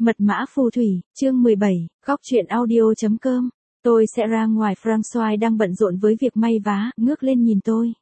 Mật mã phù thủy, chương 17, góc truyện audio.com. Tôi sẽ ra ngoài. François đang bận rộn với việc may vá, ngước lên nhìn tôi.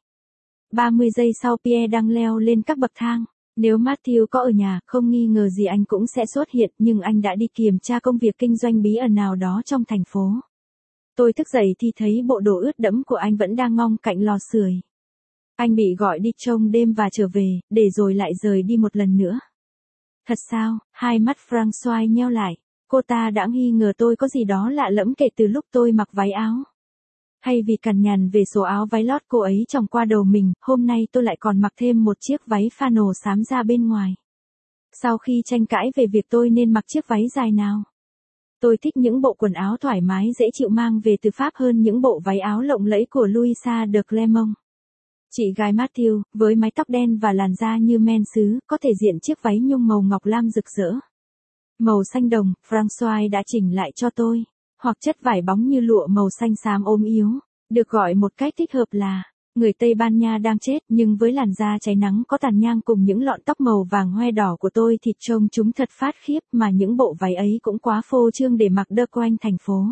30 giây sau Pierre đang leo lên các bậc thang. Nếu Matthew có ở nhà, không nghi ngờ gì anh cũng sẽ xuất hiện, nhưng anh đã đi kiểm tra công việc kinh doanh bí ẩn nào đó trong thành phố. Tôi thức dậy thì thấy bộ đồ ướt đẫm của anh vẫn đang ngong cạnh lò sưởi. Anh bị gọi đi trông đêm và trở về, để rồi lại rời đi một lần nữa. Thật sao? Hai mắt François nheo lại. Cô ta đã nghi ngờ tôi có gì đó lạ lẫm kể từ lúc tôi mặc váy áo. Hay vì cằn nhằn về số áo váy lót cô ấy tròng qua đầu mình, hôm nay tôi lại còn mặc thêm một chiếc váy flannel xám ra bên ngoài. Sau khi tranh cãi về việc tôi nên mặc chiếc váy dài nào, tôi thích những bộ quần áo thoải mái dễ chịu mang về từ Pháp hơn những bộ váy áo lộng lẫy của Louisa de Clermont. Chị gái Matthew, với mái tóc đen và làn da như men sứ, có thể diện chiếc váy nhung màu ngọc lam rực rỡ. Màu xanh đồng, François đã chỉnh lại cho tôi, hoặc chất vải bóng như lụa màu xanh xám ốm yếu, được gọi một cách thích hợp là người Tây Ban Nha đang chết, nhưng với làn da cháy nắng có tàn nhang cùng những lọn tóc màu vàng hoe đỏ của tôi thì trông chúng thật phát khiếp, mà những bộ váy ấy cũng quá phô trương để mặc đơ quanh thành phố.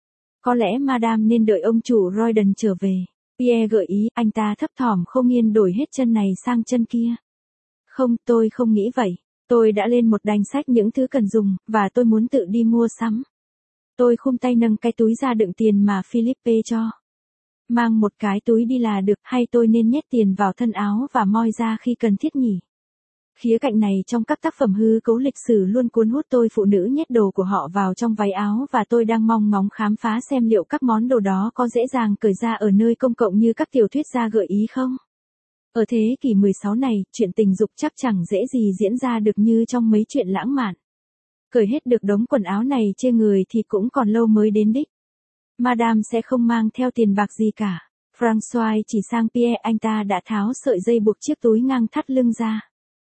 Có lẽ Madame nên đợi ông chủ Royden trở về. Pierre gợi ý, anh ta thấp thỏm không yên đổi hết chân này sang chân kia. Không, tôi không nghĩ vậy. Tôi đã lên một danh sách những thứ cần dùng, và tôi muốn tự đi mua sắm. Tôi khum tay nâng cái túi ra đựng tiền mà Philippe cho. Mang một cái túi đi là được, hay tôi nên nhét tiền vào thân áo và moi ra khi cần thiết nhỉ? Khía cạnh này trong các tác phẩm hư cấu lịch sử luôn cuốn hút tôi. Phụ nữ nhét đồ của họ vào trong váy áo và tôi đang mong ngóng khám phá xem liệu các món đồ đó có dễ dàng cởi ra ở nơi công cộng như các tiểu thuyết gia gợi ý không? Ở thế kỷ 16 này, chuyện tình dục chắc chẳng dễ gì diễn ra được như trong mấy chuyện lãng mạn. Cởi hết được đống quần áo này trên người thì cũng còn lâu mới đến đích. Madame sẽ không mang theo tiền bạc gì cả. François chỉ sang Pierre, anh ta đã tháo sợi dây buộc chiếc túi ngang thắt lưng ra.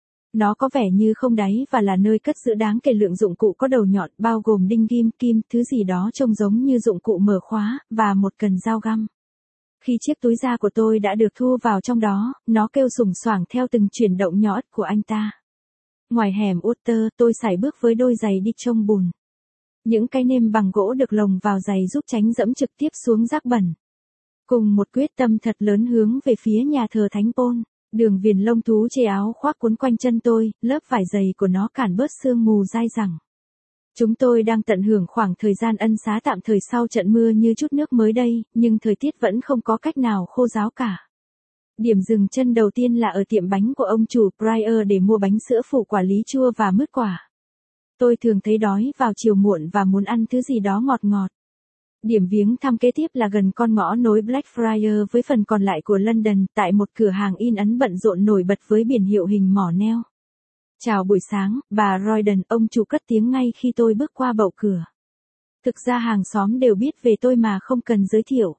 Nó có vẻ như không đáy và là nơi cất giữ đáng kể lượng dụng cụ có đầu nhọn, bao gồm đinh ghim, kim, thứ gì đó trông giống như dụng cụ mở khóa, và một cần dao găm. Khi chiếc túi da của tôi đã được thu vào trong đó, nó kêu sùng soảng theo từng chuyển động nhỏ của anh ta. Ngoài hẻm Utter, tôi sải bước với đôi giày đi trông bùn. Những cái nêm bằng gỗ được lồng vào giày giúp tránh dẫm trực tiếp xuống rác bẩn. Cùng một quyết tâm thật lớn hướng về phía nhà thờ Thánh Paul. Đường viền lông thú chê áo khoác cuốn quanh chân tôi, lớp vải dày của nó cản bớt sương mù dai dẳng. Chúng tôi đang tận hưởng khoảng thời gian ân xá tạm thời sau trận mưa như chút nước mới đây, nhưng thời tiết vẫn không có cách nào khô ráo cả. Điểm dừng chân đầu tiên là ở tiệm bánh của ông chủ Pryor để mua bánh sữa phủ quả lý chua và mứt quả. Tôi thường thấy đói vào chiều muộn và muốn ăn thứ gì đó ngọt ngọt. Điểm viếng thăm kế tiếp là gần con ngõ nối Blackfriars với phần còn lại của London, tại một cửa hàng in ấn bận rộn nổi bật với biển hiệu hình mỏ neo. Chào buổi sáng, bà Royden, ông chủ cất tiếng ngay khi tôi bước qua bậu cửa. Thực ra hàng xóm đều biết về tôi mà không cần giới thiệu.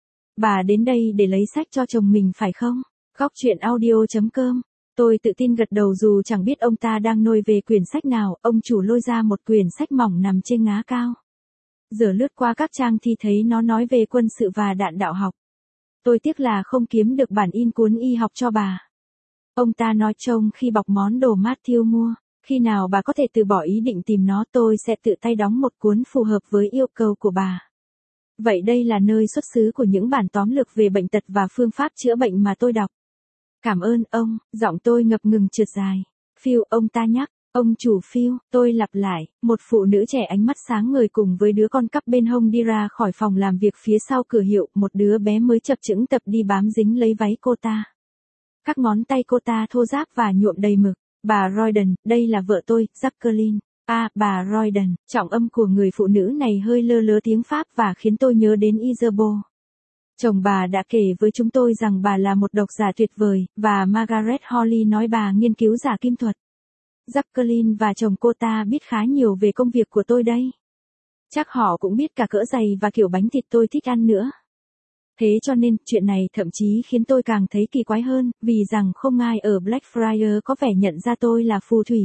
Bà đến đây để lấy sách cho chồng mình phải không? Góc truyện audio.com. Tôi tự tin gật đầu dù chẳng biết ông ta đang nôi về quyển sách nào. Ông chủ lôi ra một quyển sách mỏng nằm trên ngá cao. Giờ lướt qua các trang thì thấy nó nói về quân sự và đạn đạo học. Tôi tiếc là không kiếm được bản in cuốn y học cho bà. Ông ta nói trông khi bọc món đồ Matthew mua, khi nào bà có thể từ bỏ ý định tìm nó, tôi sẽ tự tay đóng một cuốn phù hợp với yêu cầu của bà. Vậy đây là nơi xuất xứ của những bản tóm lược về bệnh tật và phương pháp chữa bệnh mà tôi đọc. Cảm ơn ông, giọng tôi ngập ngừng trượt dài. Phil, ông ta nhắc. Ông chủ Phil, tôi lặp lại, một phụ nữ trẻ ánh mắt sáng ngời cùng với đứa con cắp bên hông đi ra khỏi phòng làm việc phía sau cửa hiệu, một đứa bé mới chập chững tập đi bám dính lấy váy cô ta. Các ngón tay cô ta thô ráp và nhuộm đầy mực. Bà Royden, đây là vợ tôi, Jacqueline. À, bà Royden, trọng âm của người phụ nữ này hơi lơ lớ tiếng Pháp và khiến tôi nhớ đến Isabeau. Chồng bà đã kể với chúng tôi rằng bà là một độc giả tuyệt vời, và Margaret Holly nói bà nghiên cứu giả kim thuật. Jacqueline và chồng cô ta biết khá nhiều về công việc của tôi đây. Chắc họ cũng biết cả cỡ giày và kiểu bánh thịt tôi thích ăn nữa. Thế cho nên, chuyện này thậm chí khiến tôi càng thấy kỳ quái hơn, vì rằng không ai ở Blackfriars có vẻ nhận ra tôi là phù thủy.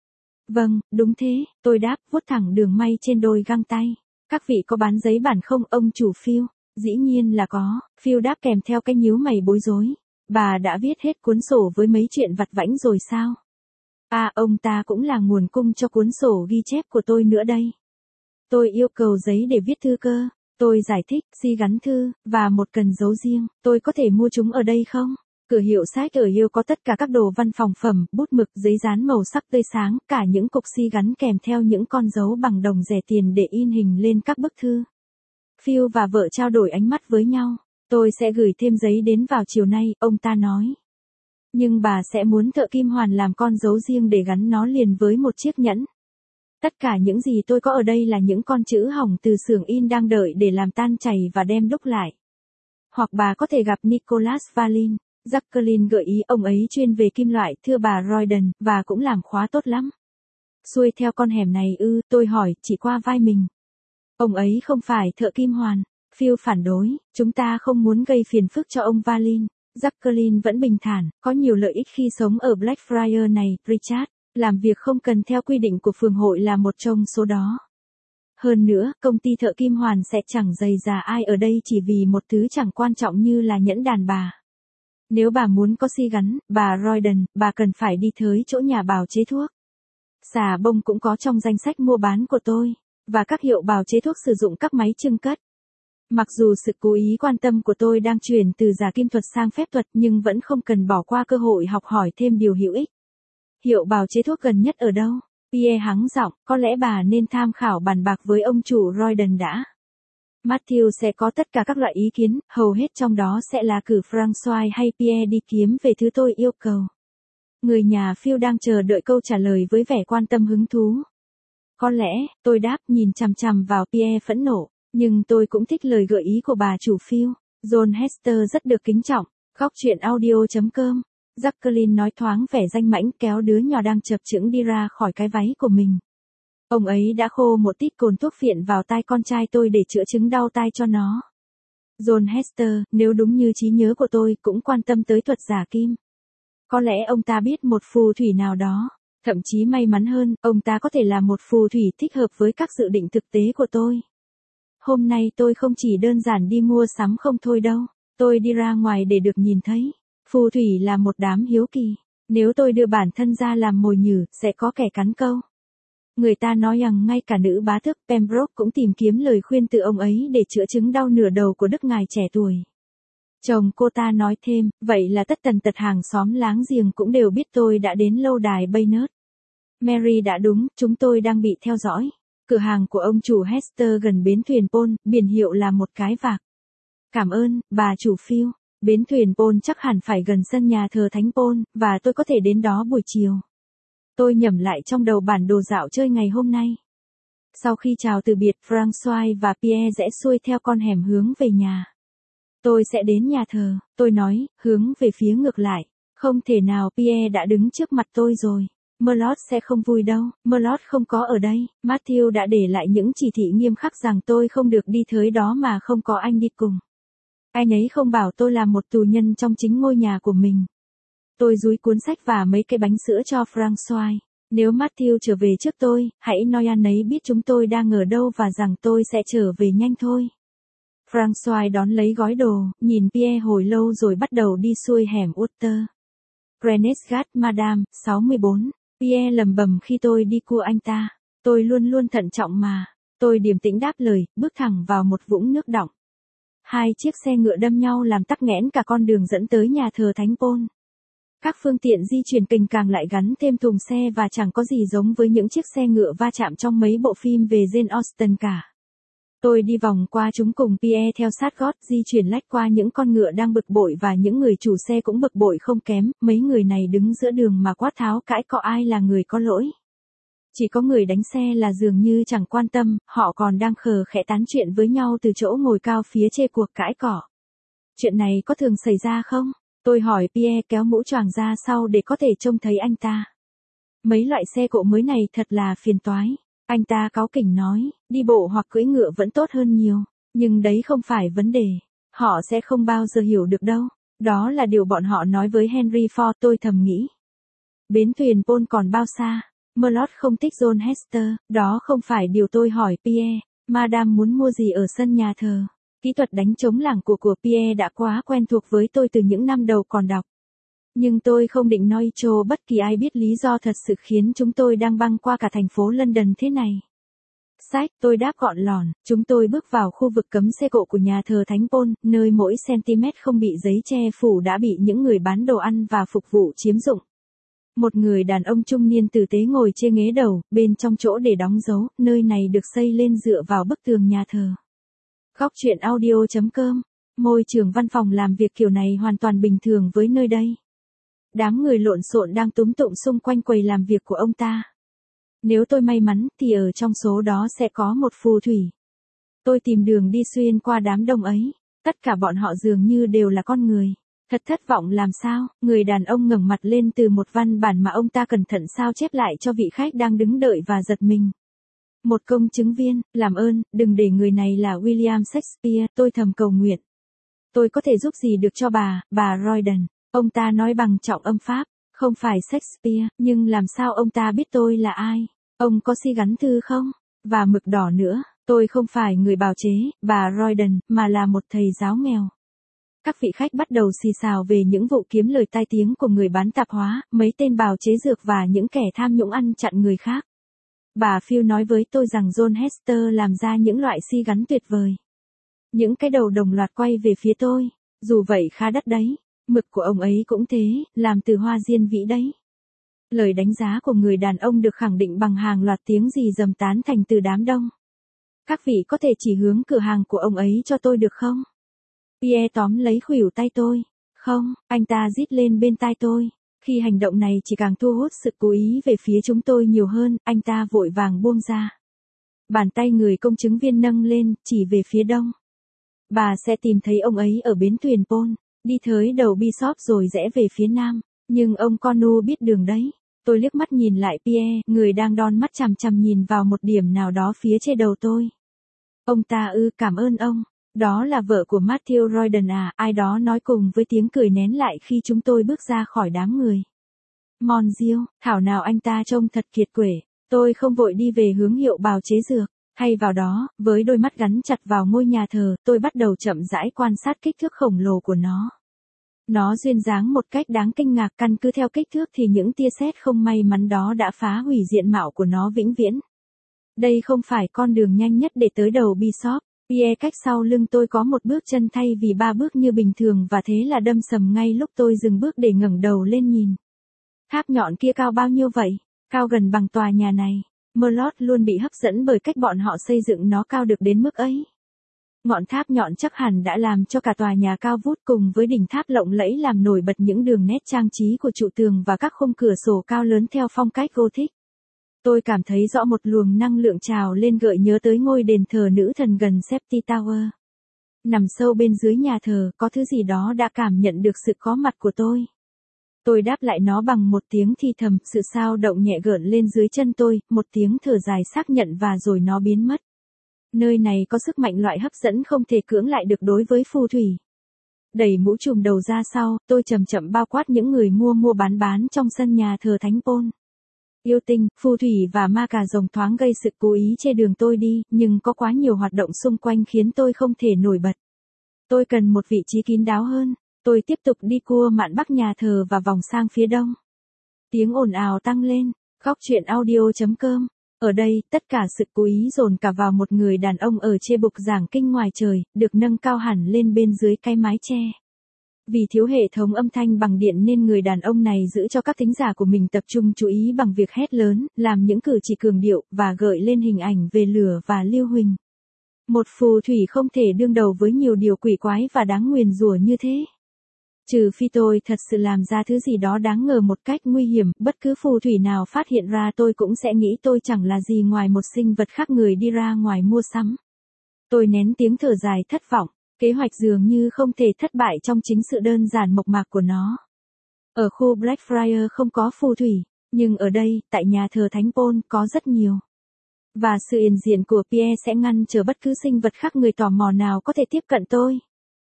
Vâng, đúng thế, tôi đáp, vuốt thẳng đường may trên đôi găng tay. Các vị có bán giấy bản không, ông chủ Phil? Dĩ nhiên là có, Phil đáp kèm theo cái nhíu mày bối rối. Bà đã viết hết cuốn sổ với mấy chuyện vặt vãnh rồi sao? À, ông ta cũng là nguồn cung cho cuốn sổ ghi chép của tôi nữa đây. Tôi yêu cầu giấy để viết thư cơ. Tôi giải thích, gắn thư, và một cần dấu riêng. Tôi có thể mua chúng ở đây không? Cửa hiệu sách ở Hill có tất cả các đồ văn phòng phẩm, bút mực, giấy dán màu sắc tươi sáng, cả những cục gắn kèm theo những con dấu bằng đồng rẻ tiền để in hình lên các bức thư. Phil và vợ trao đổi ánh mắt với nhau. Tôi sẽ gửi thêm giấy đến vào chiều nay, ông ta nói. Nhưng bà sẽ muốn thợ kim hoàn làm con dấu riêng để gắn nó liền với một chiếc nhẫn. Tất cả những gì tôi có ở đây là những con chữ hỏng từ xưởng in đang đợi để làm tan chảy và đem đúc lại. Hoặc bà có thể gặp Nicholas Valin. Jacqueline gợi ý, ông ấy chuyên về kim loại, thưa bà Royden, và cũng làm khóa tốt lắm. Xuôi theo con hẻm này ư, tôi hỏi, chỉ qua vai mình. Ông ấy không phải thợ kim hoàn. Phil phản đối, chúng ta không muốn gây phiền phức cho ông Valin. Jacqueline vẫn bình thản, có nhiều lợi ích khi sống ở Blackfriars này, Richard. Làm việc không cần theo quy định của phường hội là một trong số đó. Hơn nữa, công ty thợ kim hoàn sẽ chẳng dày dà ai ở đây chỉ vì một thứ chẳng quan trọng như là nhẫn đàn bà. Nếu bà muốn có gắn, bà Royden, bà cần phải đi tới chỗ nhà bào chế thuốc. Xà bông cũng có trong danh sách mua bán của tôi, và các hiệu bào chế thuốc sử dụng các máy chưng cất. Mặc dù sự cố ý quan tâm của tôi đang chuyển từ giả kim thuật sang phép thuật nhưng vẫn không cần bỏ qua cơ hội học hỏi thêm điều hữu ích. Hiệu bào chế thuốc gần nhất ở đâu? Pierre hắng giọng, có lẽ bà nên tham khảo bàn bạc với ông chủ Royden đã. Matthew sẽ có tất cả các loại ý kiến, hầu hết trong đó sẽ là cử François hay Pierre đi kiếm về thứ tôi yêu cầu. Người nhà Phil đang chờ đợi câu trả lời với vẻ quan tâm hứng thú. Có lẽ, tôi đáp nhìn chằm chằm vào Pierre phẫn nộ, nhưng tôi cũng thích lời gợi ý của bà chủ Phil. John Hester rất được kính trọng. Góc chuyện audio.com. Jacqueline nói thoáng vẻ danh mãnh kéo đứa nhỏ đang chập chững đi ra khỏi cái váy của mình. Ông ấy đã khô một tít cồn thuốc phiện vào tai con trai tôi để chữa chứng đau tai cho nó. John Hester, nếu đúng như trí nhớ của tôi, cũng quan tâm tới thuật giả kim. Có lẽ ông ta biết một phù thủy nào đó. Thậm chí may mắn hơn, ông ta có thể là một phù thủy thích hợp với các dự định thực tế của tôi. Hôm nay tôi không chỉ đơn giản đi mua sắm không thôi đâu. Tôi đi ra ngoài để được nhìn thấy. Phù thủy là một đám hiếu kỳ. Nếu tôi đưa bản thân ra làm mồi nhử, sẽ có kẻ cắn câu. Người ta nói rằng ngay cả nữ bá tước Pembroke cũng tìm kiếm lời khuyên từ ông ấy để chữa chứng đau nửa đầu của đức ngài trẻ tuổi. Chồng cô ta nói thêm, vậy là tất tần tật hàng xóm láng giềng cũng đều biết tôi đã đến lâu đài Baynard. Mary đã đúng, chúng tôi đang bị theo dõi. Cửa hàng của ông chủ Hester gần bến thuyền Pôn, biển hiệu là một cái vạc. Cảm ơn, bà chủ Phil. Bến thuyền Pôn chắc hẳn phải gần sân nhà thờ Thánh Pôn, và tôi có thể đến đó buổi chiều. Tôi nhẩm lại trong đầu bản đồ dạo chơi ngày hôm nay. Sau khi chào từ biệt, François và Pierre rẽ xuôi theo con hẻm hướng về nhà. Tôi sẽ đến nhà thờ, tôi nói, hướng về phía ngược lại. Không thể nào, Pierre đã đứng trước mặt tôi rồi. Merlot sẽ không vui đâu, Merlot không có ở đây. Matthew đã để lại những chỉ thị nghiêm khắc rằng tôi không được đi tới đó mà không có anh đi cùng. Anh ấy không bảo tôi là một tù nhân trong chính ngôi nhà của mình. Tôi dúi cuốn sách và mấy cái bánh sữa cho François. Nếu Matthew trở về trước tôi, hãy nói anh ấy biết chúng tôi đang ở đâu và rằng tôi sẽ trở về nhanh thôi. François đón lấy gói đồ, nhìn Pierre hồi lâu rồi bắt đầu đi xuôi hẻm Utter. Rennesgat Madame, 64. Pierre lầm bầm khi tôi đi cua anh ta. Tôi luôn luôn thận trọng mà. Tôi điềm tĩnh đáp lời, bước thẳng vào một vũng nước đọng. Hai chiếc xe ngựa đâm nhau làm tắc nghẽn cả con đường dẫn tới nhà thờ Thánh Pôn. Các phương tiện di chuyển cành càng lại gắn thêm thùng xe và chẳng có gì giống với những chiếc xe ngựa va chạm trong mấy bộ phim về Jane Austen cả. Tôi đi vòng qua chúng cùng Pierre theo sát gót, di chuyển lách qua những con ngựa đang bực bội và những người chủ xe cũng bực bội không kém, mấy người này đứng giữa đường mà quát tháo cãi cọ ai là người có lỗi. Chỉ có người đánh xe là dường như chẳng quan tâm, họ còn đang khờ khẽ tán chuyện với nhau từ chỗ ngồi cao phía chê cuộc cãi cọ. Chuyện này có thường xảy ra không? Tôi hỏi Pierre kéo mũ choàng ra sau để có thể trông thấy anh ta. Mấy loại xe cộ mới này thật là phiền toái. Anh ta cáu kỉnh nói, đi bộ hoặc cưỡi ngựa vẫn tốt hơn nhiều. Nhưng đấy không phải vấn đề. Họ sẽ không bao giờ hiểu được đâu. Đó là điều bọn họ nói với Henry Ford, tôi thầm nghĩ. Bến thuyền Pôn còn bao xa? Merlot không thích John Hester, đó không phải điều tôi hỏi Pierre. Madame muốn mua gì ở sân nhà thờ? Kỹ thuật đánh trống lảng của Pierre đã quá quen thuộc với tôi từ những năm đầu còn đọc. Nhưng tôi không định nói cho bất kỳ ai biết lý do thật sự khiến chúng tôi đang băng qua cả thành phố London thế này. Sách, tôi đáp gọn lỏn, chúng tôi bước vào khu vực cấm xe cộ của nhà thờ Thánh Paul, nơi mỗi centimet không bị giấy che phủ đã bị những người bán đồ ăn và phục vụ chiếm dụng. Một người đàn ông trung niên tử tế ngồi trên ghế đầu, bên trong chỗ để đóng dấu, nơi này được xây lên dựa vào bức tường nhà thờ. Góc chuyện audio.com. Môi trường văn phòng làm việc kiểu này hoàn toàn bình thường với nơi đây. Đám người lộn xộn đang túm tụm xung quanh quầy làm việc của ông ta. Nếu tôi may mắn thì ở trong số đó sẽ có một phù thủy. Tôi tìm đường đi xuyên qua đám đông ấy. Tất cả bọn họ dường như đều là con người. Thật thất vọng làm sao, người đàn ông ngẩng mặt lên từ một văn bản mà ông ta cẩn thận sao chép lại cho vị khách đang đứng đợi và giật mình. Một công chứng viên, làm ơn, đừng để người này là William Shakespeare, tôi thầm cầu nguyện. Tôi có thể giúp gì được cho bà Royden, ông ta nói bằng trọng âm Pháp, không phải Shakespeare, nhưng làm sao ông ta biết tôi là ai? Ông có gắn thư không? Và mực đỏ nữa, tôi không phải người bào chế, bà Royden, mà là một thầy giáo nghèo. Các vị khách bắt đầu xì xào về những vụ kiếm lời tai tiếng của người bán tạp hóa, mấy tên bào chế dược và những kẻ tham nhũng ăn chặn người khác. Bà Phil nói với tôi rằng John Hester làm ra những loại gắn tuyệt vời. Những cái đầu đồng loạt quay về phía tôi, dù vậy khá đắt đấy, mực của ông ấy cũng thế, làm từ hoa diên vĩ đấy. Lời đánh giá của người đàn ông được khẳng định bằng hàng loạt tiếng rì rầm tán thành từ đám đông. Các vị có thể chỉ hướng cửa hàng của ông ấy cho tôi được không? Pierre tóm lấy khuỷu tay tôi. Không, anh ta rít lên bên tai tôi. Khi hành động này chỉ càng thu hút sự chú ý về phía chúng tôi nhiều hơn, anh ta vội vàng buông ra. Bàn tay người công chứng viên nâng lên, chỉ về phía đông. Bà sẽ tìm thấy ông ấy ở bến thuyền Paul, đi tới đầu Bishop rồi rẽ về phía nam. Nhưng ông Cornu biết đường đấy. Tôi liếc mắt nhìn lại Pierre, người đang đon mắt chằm chằm nhìn vào một điểm nào đó phía trên đầu tôi. Ông ta cảm ơn ông. Đó là vợ của Matthew Royden à, ai đó nói cùng với tiếng cười nén lại khi chúng tôi bước ra khỏi đám người. Mon Dieu, thảo nào anh ta trông thật kiệt quệ. Tôi không vội đi về hướng hiệu bào chế dược. Thay vào đó, với đôi mắt gắn chặt vào ngôi nhà thờ, tôi bắt đầu chậm rãi quan sát kích thước khổng lồ của nó. Nó duyên dáng một cách đáng kinh ngạc, căn cứ theo kích thước thì những tia sét không may mắn đó đã phá hủy diện mạo của nó vĩnh viễn. Đây không phải con đường nhanh nhất để tới đầu Bishop. Pierre cách sau lưng tôi có một bước chân thay vì 3 bước như bình thường và thế là đâm sầm ngay lúc tôi dừng bước để ngẩng đầu lên nhìn. Tháp nhọn kia cao bao nhiêu vậy? Cao gần bằng tòa nhà này. Merlot luôn bị hấp dẫn bởi cách bọn họ xây dựng nó cao được đến mức ấy. Ngọn tháp nhọn chắc hẳn đã làm cho cả tòa nhà cao vút cùng với đỉnh tháp lộng lẫy làm nổi bật những đường nét trang trí của trụ tường và các khung cửa sổ cao lớn theo phong cách Gothic. Tôi cảm thấy rõ một luồng năng lượng trào lên gợi nhớ tới ngôi đền thờ nữ thần gần Safety Tower. Nằm sâu bên dưới nhà thờ, có thứ gì đó đã cảm nhận được sự có mặt của tôi. Tôi đáp lại nó bằng một tiếng thì thầm, sự xao động nhẹ gợn lên dưới chân tôi, một tiếng thở dài xác nhận và rồi nó biến mất. Nơi này có sức mạnh loại hấp dẫn không thể cưỡng lại được đối với phù thủy. Đẩy mũ trùm đầu ra sau, tôi chậm chậm bao quát những người mua bán trong sân nhà thờ Thánh Paul. Yêu tinh, phù thủy và ma cà rồng thoáng gây sự cố ý chê đường tôi đi, nhưng có quá nhiều hoạt động xung quanh khiến tôi không thể nổi bật. Tôi cần một vị trí kín đáo hơn. Tôi tiếp tục đi cua mạn bắc nhà thờ và vòng sang phía đông. Tiếng ồn ào tăng lên. Góc chuyện audio.com. Ở đây, tất cả sự chú ý dồn cả vào một người đàn ông ở trên bục giảng kinh ngoài trời, được nâng cao hẳn lên bên dưới cái mái che. Vì thiếu hệ thống âm thanh bằng điện nên người đàn ông này giữ cho các thính giả của mình tập trung chú ý bằng việc hét lớn, làm những cử chỉ cường điệu, và gợi lên hình ảnh về lửa và lưu huỳnh. Một phù thủy không thể đương đầu với nhiều điều quỷ quái và đáng nguyền rủa như thế. Trừ phi tôi thật sự làm ra thứ gì đó đáng ngờ một cách nguy hiểm, bất cứ phù thủy nào phát hiện ra tôi cũng sẽ nghĩ tôi chẳng là gì ngoài một sinh vật khác người đi ra ngoài mua sắm. Tôi nén tiếng thở dài thất vọng, kế hoạch dường như không thể thất bại trong chính sự đơn giản mộc mạc của nó. Ở khu Blackfriars không có phù thủy, nhưng ở đây, tại nhà thờ Thánh Paul, có rất nhiều. Và sự hiện diện của Pierre sẽ ngăn trở bất cứ sinh vật khác người tò mò nào có thể tiếp cận tôi.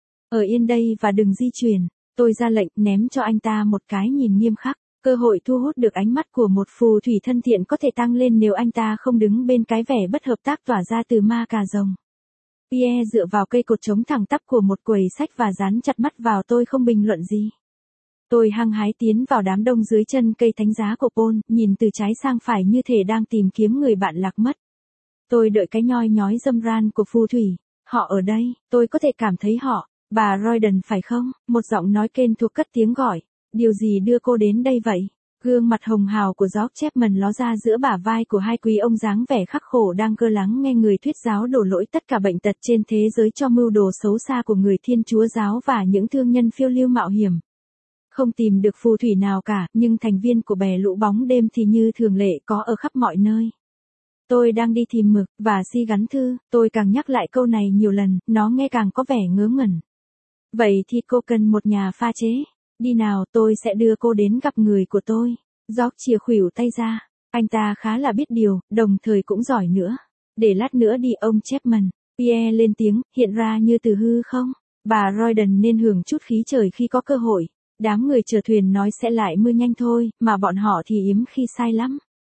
Ở yên đây và đừng di chuyển. Tôi ra lệnh ném cho anh ta một cái nhìn nghiêm khắc. Cơ hội thu hút được ánh mắt của một phù thủy thân thiện có thể tăng lên nếu anh ta không đứng bên cái vẻ bất hợp tác tỏa ra từ ma cà rồng. Pierre dựa vào cây cột chống thẳng tắp của một quầy sách và dán chặt mắt vào tôi không bình luận gì. Tôi hăng hái tiến vào đám đông dưới chân cây thánh giá của Paul, nhìn từ trái sang phải như thể đang tìm kiếm người bạn lạc mất. Tôi đợi cái nhoi nhói râm ran của phù thủy. Họ ở đây, tôi có thể cảm thấy họ. Bà Royden phải không? Một giọng nói kên thuộc cất tiếng gọi. Điều gì đưa cô đến đây vậy? Gương mặt hồng hào của George Chapman ló ra giữa bả vai của hai quý ông dáng vẻ khắc khổ đang cơ lắng nghe người thuyết giáo đổ lỗi tất cả bệnh tật trên thế giới cho mưu đồ xấu xa của người Thiên Chúa giáo và những thương nhân phiêu lưu mạo hiểm. Không tìm được phù thủy nào cả, nhưng thành viên của bè lũ bóng đêm thì như thường lệ có ở khắp mọi nơi. Tôi đang đi tìm mực, và si gắn thư, tôi càng nhắc lại câu này nhiều lần, nó nghe càng có vẻ ngớ ngẩn. Vậy thì cô cần một nhà pha chế. Đi nào, tôi sẽ đưa cô đến gặp người của tôi. George chìa khuỷu tay ra. Anh ta khá là biết điều, đồng thời cũng giỏi nữa. Để lát nữa đi ông Chapman. Pierre lên tiếng, hiện ra như từ hư không? Bà Royden nên hưởng chút khí trời khi có cơ hội. Đám người chèo thuyền nói sẽ lại mưa nhanh thôi, mà bọn họ thì hiếm khi sai lắm.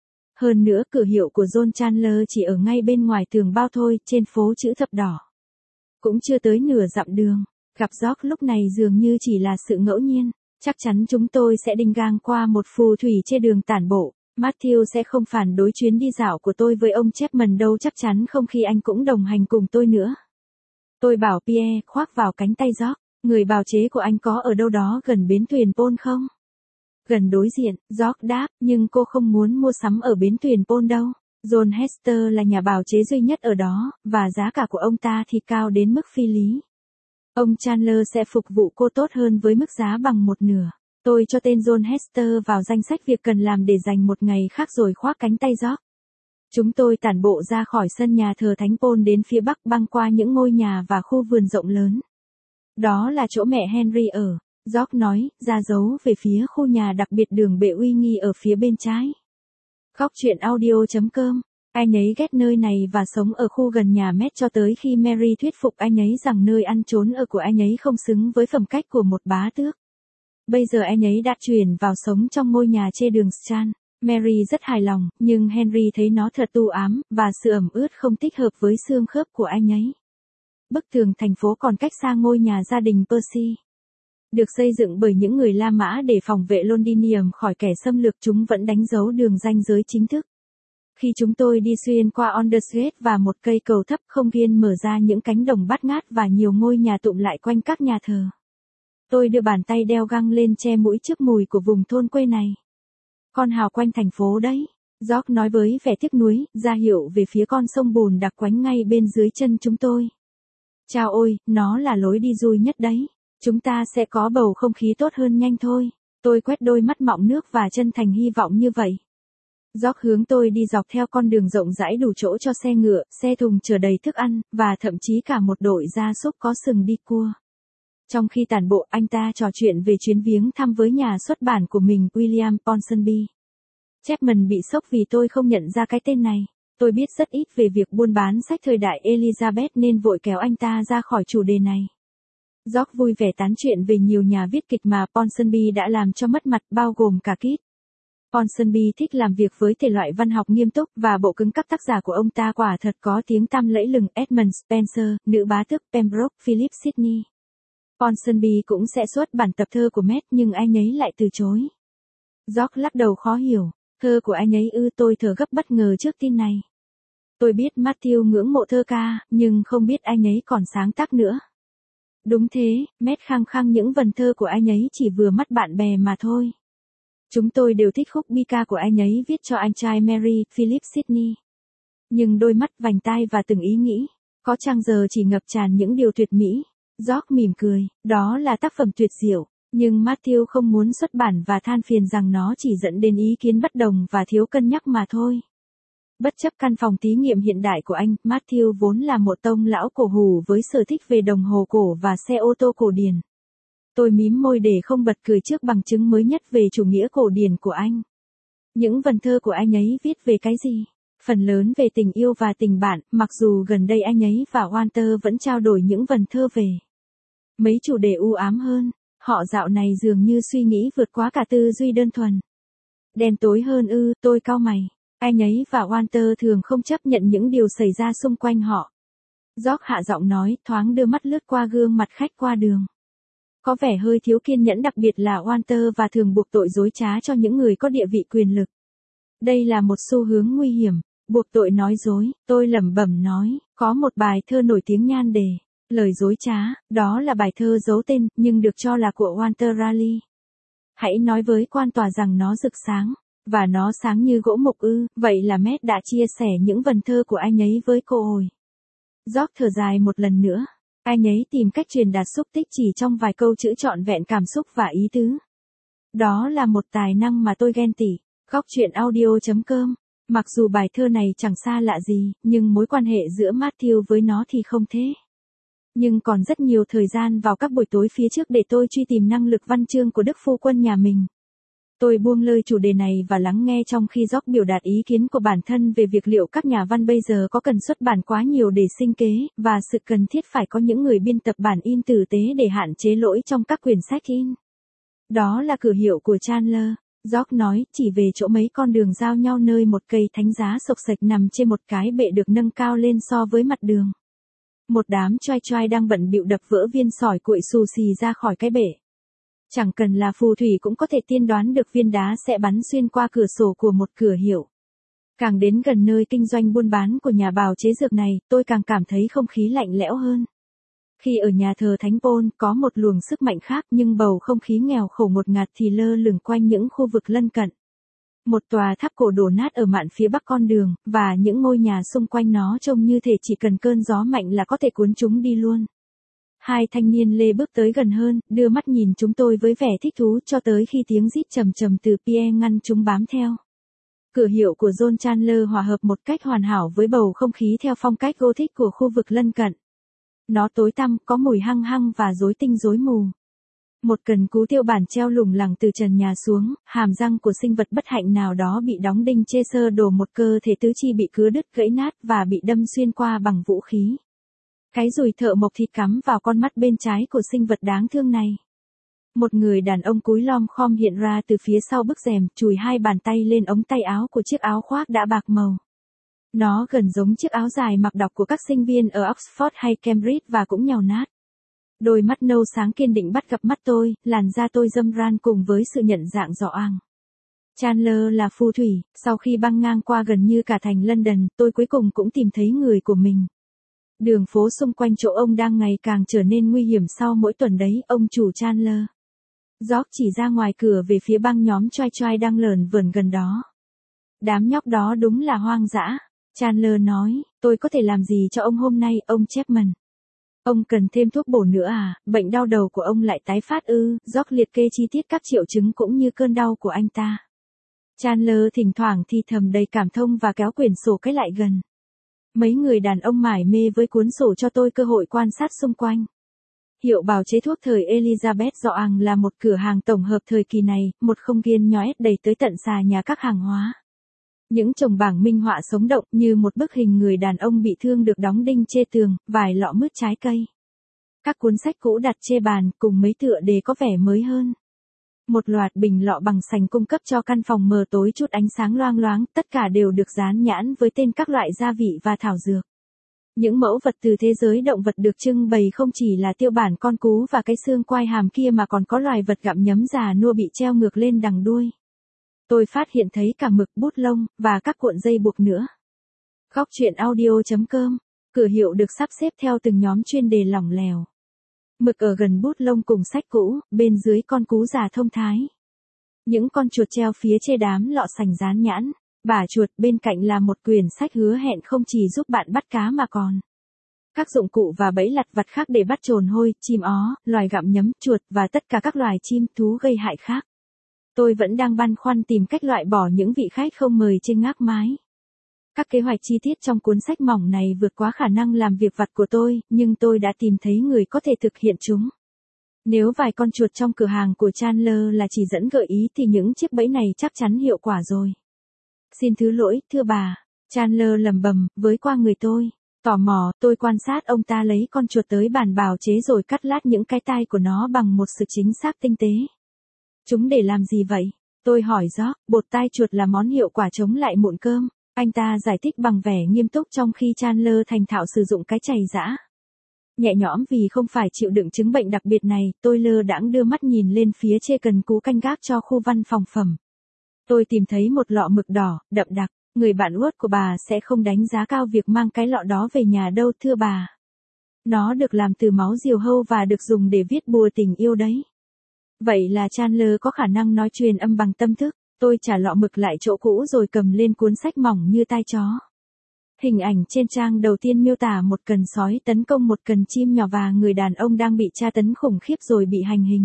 Hơn nữa cửa hiệu của John Chandler chỉ ở ngay bên ngoài tường bao thôi, trên phố chữ thập đỏ. Cũng chưa tới nửa dặm đường. Gặp George lúc này dường như chỉ là sự ngẫu nhiên. Chắc chắn chúng tôi sẽ đinh gang qua một phù thủy trên đường tản bộ. Matthew sẽ không phản đối chuyến đi dạo của tôi với ông Chapman đâu, chắc chắn không khi anh cũng đồng hành cùng tôi nữa. Tôi bảo Pierre khoác vào cánh tay George. Người bào chế của anh có ở đâu đó gần bến thuyền Paul không? Gần đối diện, George đáp, nhưng cô không muốn mua sắm ở bến thuyền Paul đâu. John Hester là nhà bào chế duy nhất ở đó, và giá cả của ông ta thì cao đến mức phi lý. Ông Chandler sẽ phục vụ cô tốt hơn với mức giá bằng một nửa. Tôi cho tên John Hester vào danh sách việc cần làm để dành một ngày khác rồi khoác cánh tay George. Chúng tôi tản bộ ra khỏi sân nhà thờ Thánh Paul đến phía bắc, băng qua những ngôi nhà và khu vườn rộng lớn. Đó là chỗ mẹ Henry ở, George nói, ra dấu về phía khu nhà đặc biệt đường bệ uy nghi ở phía bên trái. Góc truyện audio.com. Anh ấy ghét nơi này và sống ở khu gần nhà Matt cho tới khi Mary thuyết phục anh ấy rằng nơi ăn trốn ở của anh ấy không xứng với phẩm cách của một bá tước. Bây giờ anh ấy đã chuyển vào sống trong ngôi nhà trên đường Strand. Mary rất hài lòng, nhưng Henry thấy nó thật u ám, và sự ẩm ướt không thích hợp với xương khớp của anh ấy. Bức tường thành phố còn cách xa ngôi nhà gia đình Percy. Được xây dựng bởi những người La Mã để phòng vệ Londinium khỏi kẻ xâm lược, chúng vẫn đánh dấu đường ranh giới chính thức. Khi chúng tôi đi xuyên qua Aldersgate và một cây cầu thấp không biên mở ra những cánh đồng bát ngát và nhiều ngôi nhà tụm lại quanh các nhà thờ. Tôi đưa bàn tay đeo găng lên che mũi trước mùi của vùng thôn quê này. Con hào quanh thành phố đấy, George nói với vẻ tiếc nuối, ra hiệu về phía con sông bùn đặc quánh ngay bên dưới chân chúng tôi. Chao ôi, nó là lối đi duy nhất đấy. Chúng ta sẽ có bầu không khí tốt hơn nhanh thôi. Tôi quét đôi mắt mọng nước và chân thành hy vọng như vậy. George hướng tôi đi dọc theo con đường rộng rãi đủ chỗ cho xe ngựa, xe thùng chở đầy thức ăn, và thậm chí cả một đội gia súc có sừng đi cua. Trong khi tản bộ, anh ta trò chuyện về chuyến viếng thăm với nhà xuất bản của mình, William Ponsonby. Chapman bị sốc vì tôi không nhận ra cái tên này. Tôi biết rất ít về việc buôn bán sách thời đại Elizabeth nên vội kéo anh ta ra khỏi chủ đề này. George vui vẻ tán chuyện về nhiều nhà viết kịch mà Ponsonby đã làm cho mất mặt, bao gồm cả Keats. Ponsonby thích làm việc với thể loại văn học nghiêm túc, và bộ cứng các tác giả của ông ta quả thật có tiếng tăm lẫy lừng: Edmund Spenser, nữ bá tước Pembroke, Philip Sidney. Ponsonby cũng sẽ xuất bản tập thơ của Matt, nhưng anh ấy lại từ chối. George lắc đầu khó hiểu. Thơ của anh ấy ư? Tôi thở gấp bất ngờ trước tin này. Tôi biết Matthew ngưỡng mộ thơ ca, nhưng không biết anh ấy còn sáng tác nữa. Đúng thế, Matt khăng khăng những vần thơ của anh ấy chỉ vừa mắt bạn bè mà thôi. Chúng tôi đều thích khúc bi ca của anh ấy viết cho anh trai Mary, Philip Sidney. Nhưng đôi mắt, vành tai và từng ý nghĩ, có chăng giờ chỉ ngập tràn những điều tuyệt mỹ. George mỉm cười, đó là tác phẩm tuyệt diệu. Nhưng Matthew không muốn xuất bản và than phiền rằng nó chỉ dẫn đến ý kiến bất đồng và thiếu cân nhắc mà thôi. Bất chấp căn phòng thí nghiệm hiện đại của anh, Matthew vốn là một tông lão cổ hủ với sở thích về đồng hồ cổ và xe ô tô cổ điển. Tôi mím môi để không bật cười trước bằng chứng mới nhất về chủ nghĩa cổ điển của anh. Những vần thơ của anh ấy viết về cái gì? Phần lớn về tình yêu và tình bạn, mặc dù gần đây anh ấy và Walter vẫn trao đổi những vần thơ về mấy chủ đề u ám hơn. Họ dạo này dường như suy nghĩ vượt quá cả tư duy đơn thuần. Đen tối hơn ư? Tôi cau mày. Anh ấy và Walter thường không chấp nhận những điều xảy ra xung quanh họ. George hạ giọng nói, thoáng đưa mắt lướt qua gương mặt khách qua đường. có vẻ hơi thiếu kiên nhẫn, đặc biệt là Walter, và thường buộc tội dối trá cho những người có địa vị quyền lực. Đây là một xu hướng nguy hiểm, buộc tội nói dối, tôi lẩm bẩm nói, có một bài thơ nổi tiếng nhan đề, lời dối trá, đó là bài thơ giấu tên, nhưng được cho là của Walter Raleigh. Hãy nói với quan tòa rằng nó rực sáng, và nó sáng như gỗ mục ư, vậy là Matt đã chia sẻ những vần thơ của anh ấy với cô hồi. George thở dài một lần nữa, anh ấy tìm cách truyền đạt xúc tích chỉ trong vài câu chữ trọn vẹn cảm xúc và ý tứ. Đó là một tài năng mà tôi ghen tị. Góc chuyện audio.com. Mặc dù bài thơ này chẳng xa lạ gì, nhưng mối quan hệ giữa Matthew với nó thì không thế. Nhưng còn rất nhiều thời gian vào các buổi tối phía trước để tôi truy tìm năng lực văn chương của Đức Phu Quân nhà mình. Tôi buông lơi chủ đề này và lắng nghe trong khi George biểu đạt ý kiến của bản thân về việc liệu các nhà văn bây giờ có cần xuất bản quá nhiều để sinh kế, và sự cần thiết phải có những người biên tập bản in tử tế để hạn chế lỗi trong các quyển sách in. Đó là cửa hiệu của Chandler. George nói, chỉ về chỗ mấy con đường giao nhau nơi một cây thánh giá xộc xệch nằm trên một cái bệ được nâng cao lên so với mặt đường. Một đám choai choai đang bận bịu đập vỡ viên sỏi cuội xù xì ra khỏi cái bể. Chẳng cần là phù thủy cũng có thể tiên đoán được viên đá sẽ bắn xuyên qua cửa sổ của một cửa hiệu. Càng đến gần nơi kinh doanh buôn bán của nhà bào chế dược này, tôi càng cảm thấy không khí lạnh lẽo hơn. Khi ở nhà thờ Thánh Paul có một luồng sức mạnh khác, nhưng bầu không khí nghèo khổ ngột ngạt thì lơ lửng quanh những khu vực lân cận. Một tòa tháp cổ đổ nát ở mạn phía bắc con đường, và những ngôi nhà xung quanh nó trông như thể chỉ cần cơn gió mạnh là có thể cuốn chúng đi luôn. Hai thanh niên lê bước tới gần hơn, đưa mắt nhìn chúng tôi với vẻ thích thú cho tới khi tiếng rít trầm trầm từ Pierre ngăn chúng bám theo. Cửa hiệu của John Chandler hòa hợp một cách hoàn hảo với bầu không khí theo phong cách Gothic của khu vực lân cận. Nó tối tăm, có mùi hăng hăng và rối tinh rối mù. Một cần cú tiêu bản treo lủng lẳng từ trần nhà xuống, hàm răng của sinh vật bất hạnh nào đó bị đóng đinh chê sơ đổ, một cơ thể tứ chi bị cứa đứt gãy nát và bị đâm xuyên qua bằng vũ khí. Cái dùi thợ mộc thịt cắm vào con mắt bên trái của sinh vật đáng thương này. Một người đàn ông cúi lom khom hiện ra từ phía sau bức rèm, chùi hai bàn tay lên ống tay áo của chiếc áo khoác đã bạc màu. Nó gần giống chiếc áo dài mặc đọc của các sinh viên ở Oxford hay Cambridge và cũng nhàu nát. Đôi mắt nâu sáng kiên định bắt gặp mắt tôi, làn da tôi râm ran cùng với sự nhận dạng rõ àng. Chandler là phù thủy, sau khi băng ngang qua gần như cả thành London, tôi cuối cùng cũng tìm thấy người của mình. Đường phố xung quanh chỗ ông đang ngày càng trở nên nguy hiểm sau mỗi tuần đấy, ông chủ Chandler. George chỉ ra ngoài cửa về phía băng nhóm choai choai đang lởn vởn gần đó. Đám nhóc đó đúng là hoang dã. Chandler nói, tôi có thể làm gì cho ông hôm nay, ông Chapman? Ông cần thêm thuốc bổ nữa à, bệnh đau đầu của ông lại tái phát ư? George liệt kê chi tiết các triệu chứng cũng như cơn đau của anh ta. Chandler thỉnh thoảng thì thầm đầy cảm thông và kéo quyển sổ cái lại gần. Mấy người đàn ông mải mê với cuốn sổ cho tôi cơ hội quan sát xung quanh. Hiệu bào chế thuốc thời Elizabeth Joang là một cửa hàng tổng hợp thời kỳ này, một không gian nhóe đầy tới tận xà nhà các hàng hóa. Những chồng bảng minh họa sống động như một bức hình người đàn ông bị thương được đóng đinh chê tường, vài lọ mứt trái cây. Các cuốn sách cũ đặt chê bàn cùng mấy tựa đề có vẻ mới hơn. Một loạt bình lọ bằng sành cung cấp cho căn phòng mờ tối chút ánh sáng loang loáng, tất cả đều được dán nhãn với tên các loại gia vị và thảo dược. Những mẫu vật từ thế giới động vật được trưng bày không chỉ là tiêu bản con cú và cái xương quai hàm kia mà còn có loài vật gặm nhấm già nua bị treo ngược lên đằng đuôi. Tôi phát hiện thấy cả mực, bút lông, và các cuộn dây buộc nữa. Góc chuyện audio.com. Cửa hiệu được sắp xếp theo từng nhóm chuyên đề lỏng lẻo. Mực ở gần bút lông cùng sách cũ, bên dưới con cú già thông thái. Những con chuột treo phía trên đám lọ sành dán nhãn. Bả chuột bên cạnh là một quyển sách hứa hẹn không chỉ giúp bạn bắt cá mà còn các dụng cụ và bẫy lặt vặt khác để bắt trồn hôi, chim ó, loài gặm nhấm, chuột và tất cả các loài chim thú gây hại khác. Tôi vẫn đang băn khoăn tìm cách loại bỏ những vị khách không mời trên ngác mái. Các kế hoạch chi tiết trong cuốn sách mỏng này vượt quá khả năng làm việc vặt của tôi, nhưng tôi đã tìm thấy người có thể thực hiện chúng. Nếu vài con chuột trong cửa hàng của Chandler là chỉ dẫn gợi ý thì những chiếc bẫy này chắc chắn hiệu quả rồi. Xin thứ lỗi, thưa bà. Chandler lẩm bẩm, với qua người tôi. Tò mò, tôi quan sát ông ta lấy con chuột tới bàn bào chế rồi cắt lát những cái tai của nó bằng một sự chính xác tinh tế. Chúng để làm gì vậy? Tôi hỏi George, bột tai chuột là món hiệu quả chống lại mụn cơm. Anh ta giải thích bằng vẻ nghiêm túc trong khi Chandler thành thạo sử dụng cái chày giã. Nhẹ nhõm vì không phải chịu đựng chứng bệnh đặc biệt này, tôi lơ đãng đưa mắt nhìn lên phía trên cần cú canh gác cho khu văn phòng phẩm. Tôi tìm thấy một lọ mực đỏ, đậm đặc. Người bạn uất của bà sẽ không đánh giá cao việc mang cái lọ đó về nhà đâu thưa bà. Nó được làm từ máu diều hâu và được dùng để viết bùa tình yêu đấy. Vậy là Chandler có khả năng nói truyền âm bằng tâm thức. Tôi trả lọ mực lại chỗ cũ rồi cầm lên cuốn sách mỏng như tai chó. Hình ảnh trên trang đầu tiên miêu tả một cần sói tấn công một cần chim nhỏ và người đàn ông đang bị tra tấn khủng khiếp rồi bị hành hình.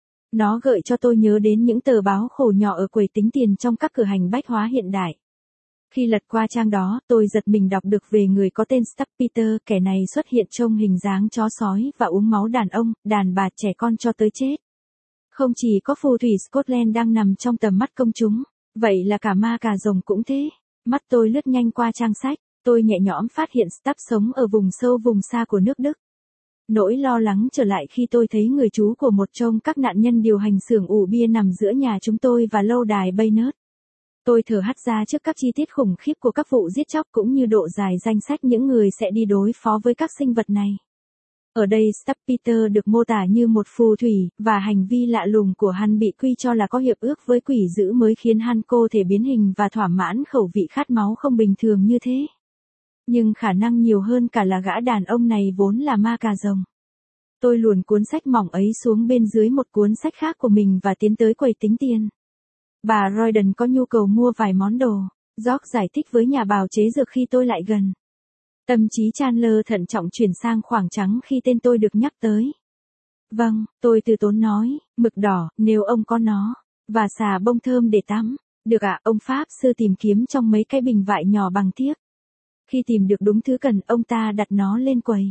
Nó gợi cho tôi nhớ đến những tờ báo khổ nhỏ ở quầy tính tiền trong các cửa hàng bách hóa hiện đại. Khi lật qua trang đó, tôi giật mình đọc được về người có tên Stuck Peter, kẻ này xuất hiện trông hình dáng chó sói và uống máu đàn ông, đàn bà trẻ con cho tới chết. Không chỉ có phù thủy Scotland đang nằm trong tầm mắt công chúng, vậy là cả ma cà rồng cũng thế. Mắt tôi lướt nhanh qua trang sách, tôi nhẹ nhõm phát hiện Stuck sống ở vùng sâu vùng xa của nước Đức. Nỗi lo lắng trở lại khi tôi thấy người chú của một trong các nạn nhân điều hành xưởng ủ bia nằm giữa nhà chúng tôi và lâu đài Baynard. Tôi thở hắt ra trước các chi tiết khủng khiếp của các vụ giết chóc cũng như độ dài danh sách những người sẽ đi đối phó với các sinh vật này. Ở đây Stuck Peter được mô tả như một phù thủy, và hành vi lạ lùng của hắn bị quy cho là có hiệp ước với quỷ dữ mới khiến hắn cô thể biến hình và thỏa mãn khẩu vị khát máu không bình thường như thế. Nhưng khả năng nhiều hơn cả là gã đàn ông này vốn là ma cà rồng. Tôi luồn cuốn sách mỏng ấy xuống bên dưới một cuốn sách khác của mình và tiến tới quầy tính tiền. Bà Royden có nhu cầu mua vài món đồ. George giải thích với nhà bào chế dược khi tôi lại gần. Tâm trí Chandler thận trọng chuyển sang khoảng trắng khi tên tôi được nhắc tới. Vâng, tôi từ tốn nói, mực đỏ, nếu ông có nó, và xà bông thơm để tắm. Được ạ, ông Pháp sư tìm kiếm trong mấy cái bình vại nhỏ bằng thiếc. Khi tìm được đúng thứ cần, ông ta đặt nó lên quầy.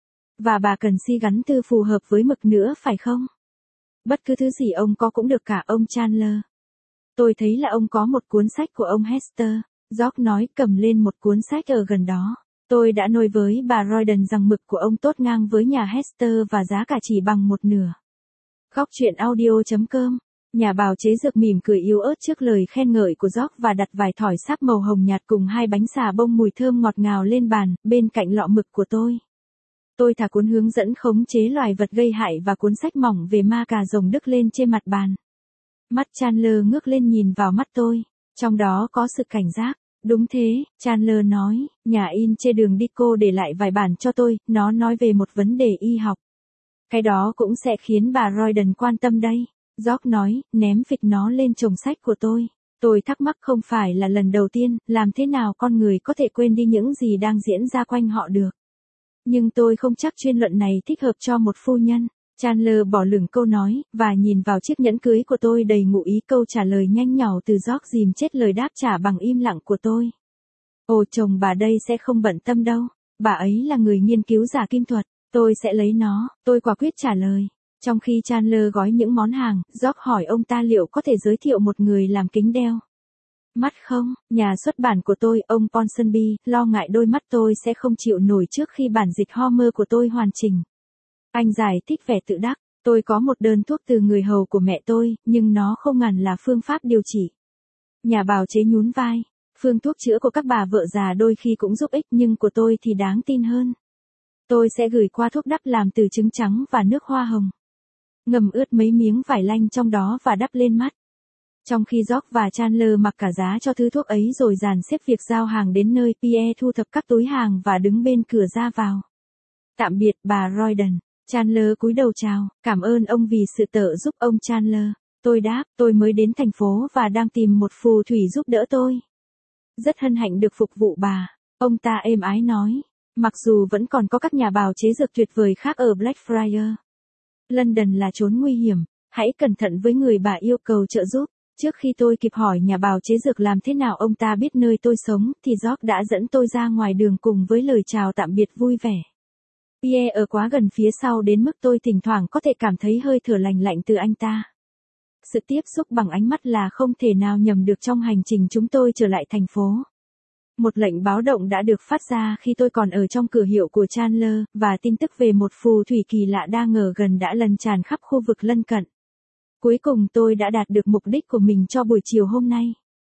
Và bà cần xi gắn tư phù hợp với mực nữa phải không? Bất cứ thứ gì ông có cũng được cả ông Chandler. Tôi thấy là ông có một cuốn sách của ông Hester. George nói cầm lên một cuốn sách ở gần đó. Tôi đã nói với bà Royden rằng mực của ông tốt ngang với nhà Hester và giá cả chỉ bằng một nửa. Góc truyện audio.com. Nhà bào chế dược mỉm cười yếu ớt trước lời khen ngợi của George và đặt vài thỏi sáp màu hồng nhạt cùng hai bánh xà bông mùi thơm ngọt ngào lên bàn, bên cạnh lọ mực của tôi. Tôi thả cuốn hướng dẫn khống chế loài vật gây hại và cuốn sách mỏng về ma cà rồng Đức lên trên mặt bàn. Mắt Chandler ngước lên nhìn vào mắt tôi, trong đó có sự cảnh giác. Đúng thế, Chandler nói, nhà in trên đường đi cô để lại vài bản cho tôi, nó nói về một vấn đề y học. Cái đó cũng sẽ khiến bà Royden quan tâm đây. George nói, ném phịch nó lên chồng sách của tôi. Tôi thắc mắc không phải là lần đầu tiên, làm thế nào con người có thể quên đi những gì đang diễn ra quanh họ được. Nhưng tôi không chắc chuyên luận này thích hợp cho một phu nhân. Chandler bỏ lửng câu nói, và nhìn vào chiếc nhẫn cưới của tôi đầy ngụ ý câu trả lời nhanh nhỏ từ George dìm chết lời đáp trả bằng im lặng của tôi. Ồ chồng bà đây sẽ không bận tâm đâu, bà ấy là người nghiên cứu giả kim thuật, tôi sẽ lấy nó, tôi quả quyết trả lời. Trong khi Chandler gói những món hàng, George hỏi ông ta liệu có thể giới thiệu một người làm kính đeo mắt không. Nhà xuất bản của tôi, ông Ponsonby, lo ngại đôi mắt tôi sẽ không chịu nổi trước khi bản dịch Homer của tôi hoàn chỉnh. Anh giải thích vẻ tự đắc, tôi có một đơn thuốc từ người hầu của mẹ tôi, nhưng nó không hẳn là phương pháp điều trị. Nhà bào chế nhún vai, phương thuốc chữa của các bà vợ già đôi khi cũng giúp ích nhưng của tôi thì đáng tin hơn. Tôi sẽ gửi qua thuốc đắp làm từ trứng trắng và nước hoa hồng. Ngầm ướt mấy miếng vải lanh trong đó và đắp lên mắt. Trong khi George và Chandler mặc cả giá cho thứ thuốc ấy rồi dàn xếp việc giao hàng đến nơi, Pierre thu thập các túi hàng và đứng bên cửa ra vào. Tạm biệt bà Royden. Chandler cúi đầu chào, cảm ơn ông vì sự trợ giúp ông Chandler. Tôi đáp, tôi mới đến thành phố và đang tìm một phù thủy giúp đỡ tôi. Rất hân hạnh được phục vụ bà, ông ta êm ái nói. Mặc dù vẫn còn có các nhà bào chế dược tuyệt vời khác ở Blackfriars. London là chốn nguy hiểm, hãy cẩn thận với người bà yêu cầu trợ giúp. Trước khi tôi kịp hỏi nhà bào chế dược làm thế nào ông ta biết nơi tôi sống, thì George đã dẫn tôi ra ngoài đường cùng với lời chào tạm biệt vui vẻ. Pierre ở quá gần phía sau đến mức tôi thỉnh thoảng có thể cảm thấy hơi thở lành lạnh từ anh ta. Sự tiếp xúc bằng ánh mắt là không thể nào nhầm được trong hành trình chúng tôi trở lại thành phố. Một lệnh báo động đã được phát ra khi tôi còn ở trong cửa hiệu của Chandler, và tin tức về một phù thủy kỳ lạ đang ở gần đã lan tràn khắp khu vực lân cận. Cuối cùng tôi đã đạt được mục đích của mình cho buổi chiều hôm nay.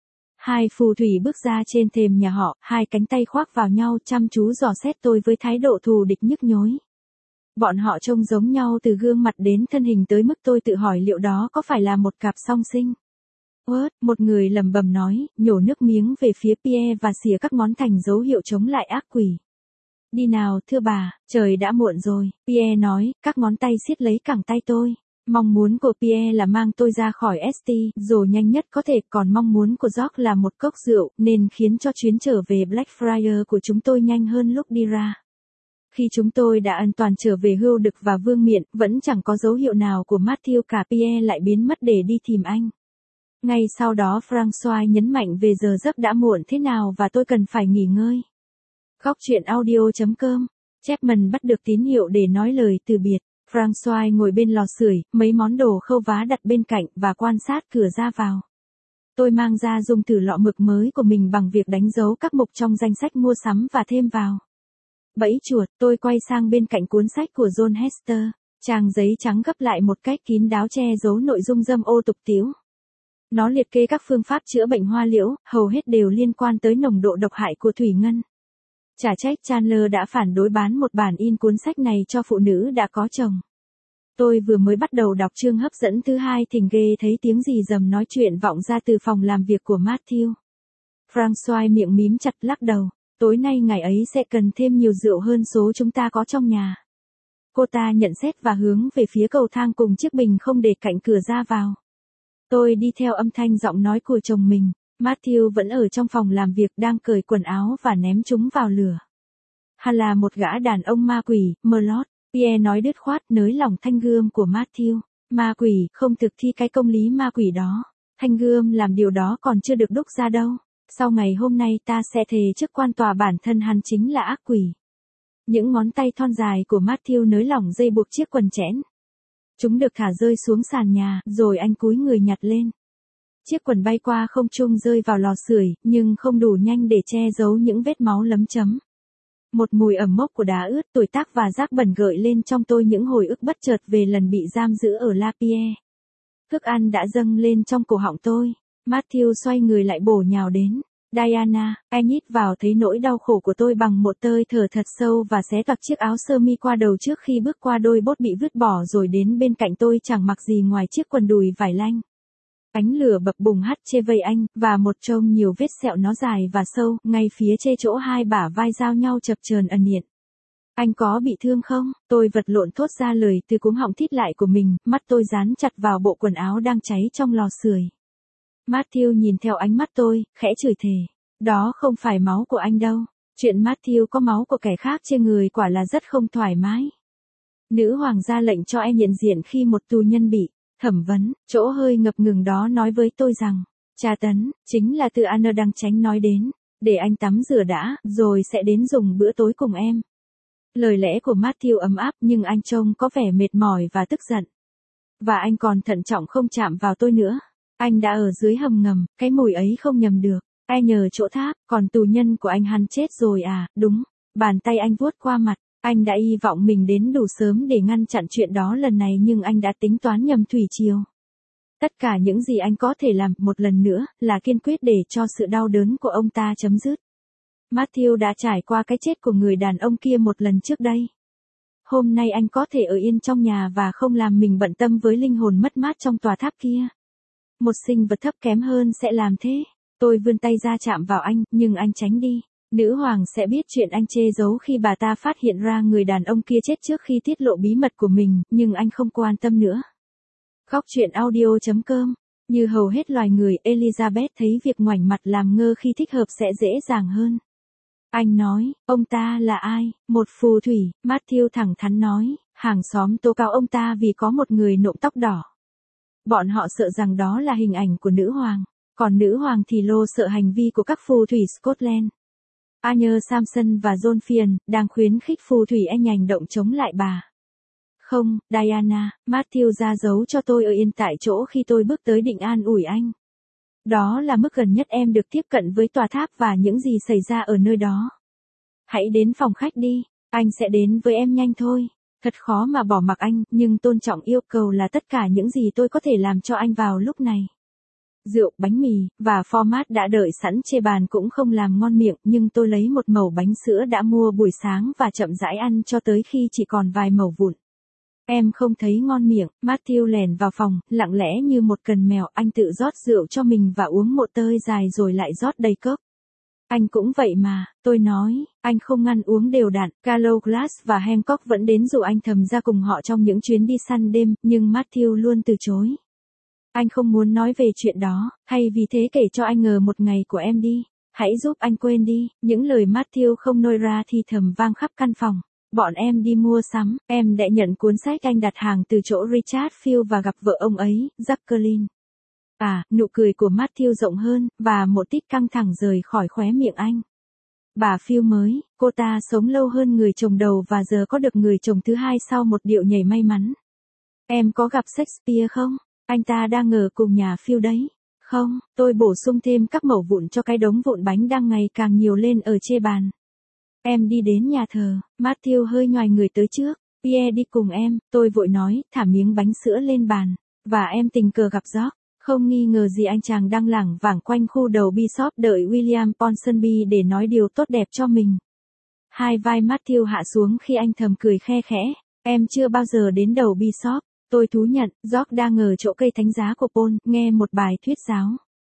Hai phù thủy bước ra trên thềm nhà họ, hai cánh tay khoác vào nhau chăm chú dò xét tôi với thái độ thù địch nhức nhối. Bọn họ trông giống nhau từ gương mặt đến thân hình tới mức tôi tự hỏi liệu đó có phải là một cặp song sinh. Ớt, một người lẩm bẩm nói, nhổ nước miếng về phía Pierre và xìa các ngón thành dấu hiệu chống lại ác quỷ. Đi nào, thưa bà, trời đã muộn rồi, Pierre nói, các ngón tay siết lấy cẳng tay tôi. Mong muốn của Pierre là mang tôi ra khỏi ST, rồi nhanh nhất có thể, còn mong muốn của George là một cốc rượu, nên khiến cho chuyến trở về Blackfriars của chúng tôi nhanh hơn lúc đi ra. Khi chúng tôi đã an toàn trở về Hưu Đực và Vương Miện, vẫn chẳng có dấu hiệu nào của Matthew cả. Pierre lại biến mất để đi tìm anh. Ngay sau đó François nhấn mạnh về giờ giấc đã muộn thế nào và tôi cần phải nghỉ ngơi. Góc truyện audio.com. Chapman bắt được tín hiệu để nói lời từ biệt. François ngồi bên lò sưởi, mấy món đồ khâu vá đặt bên cạnh và quan sát cửa ra vào. Tôi mang ra dùng thử lọ mực mới của mình bằng việc đánh dấu các mục trong danh sách mua sắm và thêm vào. Bẫy chuột, tôi quay sang bên cạnh cuốn sách của John Hester. Trang giấy trắng gấp lại một cách kín đáo che giấu nội dung dâm ô tục tĩu. Nó liệt kê các phương pháp chữa bệnh hoa liễu, hầu hết đều liên quan tới nồng độ độc hại của thủy ngân. Chả trách Chandler đã phản đối bán một bản in cuốn sách này cho phụ nữ đã có chồng. Tôi vừa mới bắt đầu đọc chương hấp dẫn thứ 2 thì ghê thấy tiếng rì rầm nói chuyện vọng ra từ phòng làm việc của Matthew. François miệng mím chặt lắc đầu. Tối nay ngày ấy sẽ cần thêm nhiều rượu hơn số chúng ta có trong nhà. Cô ta nhận xét và hướng về phía cầu thang cùng chiếc bình không để cạnh cửa ra vào. Tôi đi theo âm thanh giọng nói của chồng mình. Matthew vẫn ở trong phòng làm việc đang cởi quần áo và ném chúng vào lửa. Hắn là một gã đàn ông ma quỷ, Merlot. Pierre nói đứt khoát nới lỏng thanh gươm của Matthew. Ma quỷ, không thực thi cái công lý ma quỷ đó. Thanh gươm làm điều đó còn chưa được đúc ra đâu. Sau ngày hôm nay ta sẽ thề trước quan tòa bản thân hắn chính là ác quỷ. Những ngón tay thon dài của Matthew nới lỏng dây buộc chiếc quần chẽn. Chúng được thả rơi xuống sàn nhà, rồi anh cúi người nhặt lên. Chiếc quần bay qua không trung rơi vào lò sưởi, nhưng không đủ nhanh để che giấu những vết máu lấm chấm. Một mùi ẩm mốc của đá ướt, tuổi tác và rác bẩn gợi lên trong tôi những hồi ức bất chợt về lần bị giam giữ ở La Pierre. Thức ăn đã dâng lên trong cổ họng tôi. Matthew xoay người lại bổ nhào đến. Diana, anh hít vào thấy nỗi đau khổ của tôi bằng một hơi thở thật sâu và xé toạc chiếc áo sơ mi qua đầu trước khi bước qua đôi bốt bị vứt bỏ rồi đến bên cạnh tôi chẳng mặc gì ngoài chiếc quần đùi vải lanh. Ánh lửa bập bùng hắt che vây anh, và một trông nhiều vết sẹo nó dài và sâu, ngay phía trên chỗ hai bả vai giao nhau chập chờn ẩn hiện. Anh có bị thương không? Tôi vật lộn thốt ra lời từ cuống họng thít lại của mình, mắt tôi dán chặt vào bộ quần áo đang cháy trong lò sưởi. Matthew nhìn theo ánh mắt tôi, khẽ chửi thề. Đó không phải máu của anh đâu. Chuyện Matthew có máu của kẻ khác trên người quả là rất không thoải mái. Nữ hoàng ra lệnh cho em nhận diện khi một tù nhân bị thẩm vấn, chỗ hơi ngập ngừng đó nói với tôi rằng, tra tấn, chính là từ Anna đang tránh nói đến, để anh tắm rửa đã, rồi sẽ đến dùng bữa tối cùng em. Lời lẽ của Matthew ấm áp nhưng anh trông có vẻ mệt mỏi và tức giận. Và anh còn thận trọng không chạm vào tôi nữa. Anh đã ở dưới hầm ngầm, cái mùi ấy không nhầm được. Ai nhờ chỗ tháp, còn tù nhân của anh hắn chết rồi à, đúng. Bàn tay anh vuốt qua mặt. Anh đã hy vọng mình đến đủ sớm để ngăn chặn chuyện đó lần này nhưng anh đã tính toán nhầm thủy triều. Tất cả những gì anh có thể làm một lần nữa là kiên quyết để cho sự đau đớn của ông ta chấm dứt. Matthew đã trải qua cái chết của người đàn ông kia một lần trước đây. Hôm nay anh có thể ở yên trong nhà và không làm mình bận tâm với linh hồn mất mát trong tòa tháp kia. Một sinh vật thấp kém hơn sẽ làm thế. Tôi vươn tay ra chạm vào anh, nhưng anh tránh đi. Nữ hoàng sẽ biết chuyện anh chê giấu khi bà ta phát hiện ra người đàn ông kia chết trước khi tiết lộ bí mật của mình, nhưng anh không quan tâm nữa. Góc truyện audio.com. Như hầu hết loài người, Elizabeth thấy việc ngoảnh mặt làm ngơ khi thích hợp sẽ dễ dàng hơn. Anh nói, ông ta là ai? Một phù thủy, Matthew thẳng thắn nói, hàng xóm tố cáo ông ta vì có một người nộm tóc đỏ. Bọn họ sợ rằng đó là hình ảnh của nữ hoàng, còn nữ hoàng thì lo sợ hành vi của các phù thủy Scotland. Arthur Samson và John Fian đang khuyến khích phù thủy anh hành động chống lại bà. Không, Diana, Matthew ra dấu cho tôi ở yên tại chỗ khi tôi bước tới định an ủi anh. Đó là mức gần nhất em được tiếp cận với tòa tháp và những gì xảy ra ở nơi đó. Hãy đến phòng khách đi, anh sẽ đến với em nhanh thôi. Thật khó mà bỏ mặc anh, nhưng tôn trọng yêu cầu là tất cả những gì tôi có thể làm cho anh vào lúc này. rượu, bánh mì, và format đã đợi sẵn trên bàn cũng không làm ngon miệng, nhưng tôi lấy một mẩu bánh sữa đã mua buổi sáng và chậm rãi ăn cho tới khi chỉ còn vài mẩu vụn. Em không thấy ngon miệng. Matthew lèn vào phòng, lặng lẽ như một cần mèo, anh tự rót rượu cho mình và uống một tơi dài rồi lại rót đầy cốc. Anh cũng vậy mà, tôi nói, anh không ngăn uống đều đặn. Carlo Glass và Hancock vẫn đến dụ anh thầm ra cùng họ trong những chuyến đi săn đêm, nhưng Matthew luôn từ chối. Anh không muốn nói về chuyện đó, hay vì thế kể cho anh ngờ một ngày của em đi. Hãy giúp anh quên đi. Những lời Matthew không nôi ra thì thầm vang khắp căn phòng. Bọn em đi mua sắm, em đã nhận cuốn sách anh đặt hàng từ chỗ Richard Field và gặp vợ ông ấy, Jacqueline. À, nụ cười của Matthew rộng hơn, và một tít căng thẳng rời khỏi khóe miệng anh. Bà Field mới, cô ta sống lâu hơn người chồng đầu và giờ có được người chồng thứ hai sau một điệu nhảy may mắn. Em có gặp Shakespeare không? Anh ta đang ở cùng nhà Field đấy. Không, tôi bổ sung thêm các mẩu vụn cho cái đống vụn bánh đang ngày càng nhiều lên ở trên bàn. Em đi đến nhà thờ, Matthew hơi nhoài người tới trước. Pierre đi cùng em, tôi vội nói, thả miếng bánh sữa lên bàn. Và em tình cờ gặp George. Không nghi ngờ gì anh chàng đang lảng vảng quanh khu đầu Bishop đợi William Ponsonby để nói điều tốt đẹp cho mình. Hai vai Matthew hạ xuống khi anh thầm cười khe khẽ. Em chưa bao giờ đến đầu Bishop. Tôi thú nhận, George đang ở chỗ cây thánh giá của Paul, nghe một bài thuyết giáo.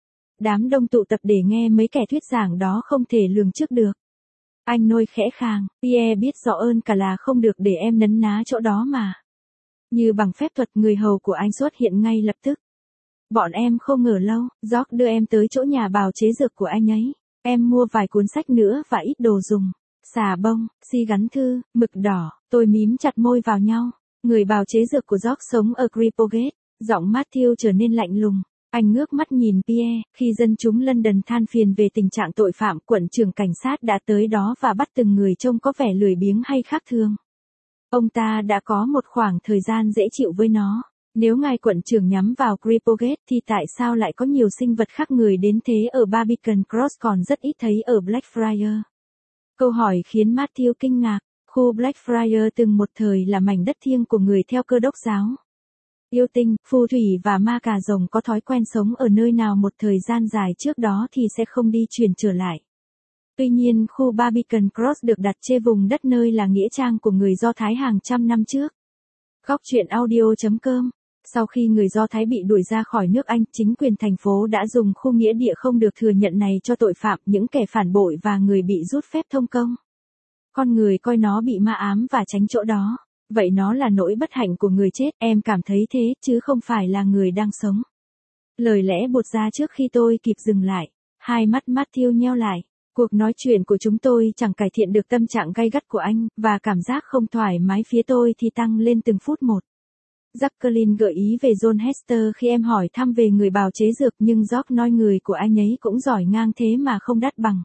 Đám đông tụ tập để nghe mấy kẻ thuyết giảng đó không thể lường trước được. Anh nôi khẽ khàng, Pierre biết rõ ơn cả là không được để em nấn ná chỗ đó mà. Như bằng phép thuật người hầu của anh xuất hiện ngay lập tức. Bọn em không ngờ lâu, George đưa em tới chỗ nhà bào chế dược của anh ấy. Em mua vài cuốn sách nữa và ít đồ dùng. Xà bông, xi gắn thư, mực đỏ, tôi mím chặt môi vào nhau. Người bào chế dược của George sống ở Cripplegate. Giọng Matthew trở nên lạnh lùng. Anh ngước mắt nhìn Pierre, khi dân chúng London than phiền về tình trạng tội phạm, quận trưởng cảnh sát đã tới đó và bắt từng người trông có vẻ lười biếng hay khác thường. Ông ta đã có một khoảng thời gian dễ chịu với nó. Nếu ngài quận trưởng nhắm vào Cripplegate thì tại sao lại có nhiều sinh vật khác người đến thế ở Barbican Cross còn rất ít thấy ở Blackfriars? Câu hỏi khiến Matthew kinh ngạc. Khu Blackfriars từng một thời là mảnh đất thiêng của người theo Cơ đốc giáo. Yêu tinh, phù thủy và ma cà rồng có thói quen sống ở nơi nào một thời gian dài trước đó thì sẽ không đi chuyển trở lại. Tuy nhiên khu Barbican Cross được đặt trên vùng đất nơi là nghĩa trang của người Do Thái hàng trăm năm trước. Góc truyện audio.com. Sau khi người Do Thái bị đuổi ra khỏi nước Anh, chính quyền thành phố đã dùng khu nghĩa địa không được thừa nhận này cho tội phạm, những kẻ phản bội và người bị rút phép thông công. Con người coi nó bị ma ám và tránh chỗ đó. Vậy nó là nỗi bất hạnh của người chết, em cảm thấy thế, chứ không phải là người đang sống. Lời lẽ buột ra trước khi tôi kịp dừng lại. Hai mắt Matthew nheo lại. Cuộc nói chuyện của chúng tôi chẳng cải thiện được tâm trạng gay gắt của anh, và cảm giác không thoải mái phía tôi thì tăng lên từng phút một. Jacqueline gợi ý về John Hester khi em hỏi thăm về người bào chế dược, nhưng George nói người của anh ấy cũng giỏi ngang thế mà không đắt bằng.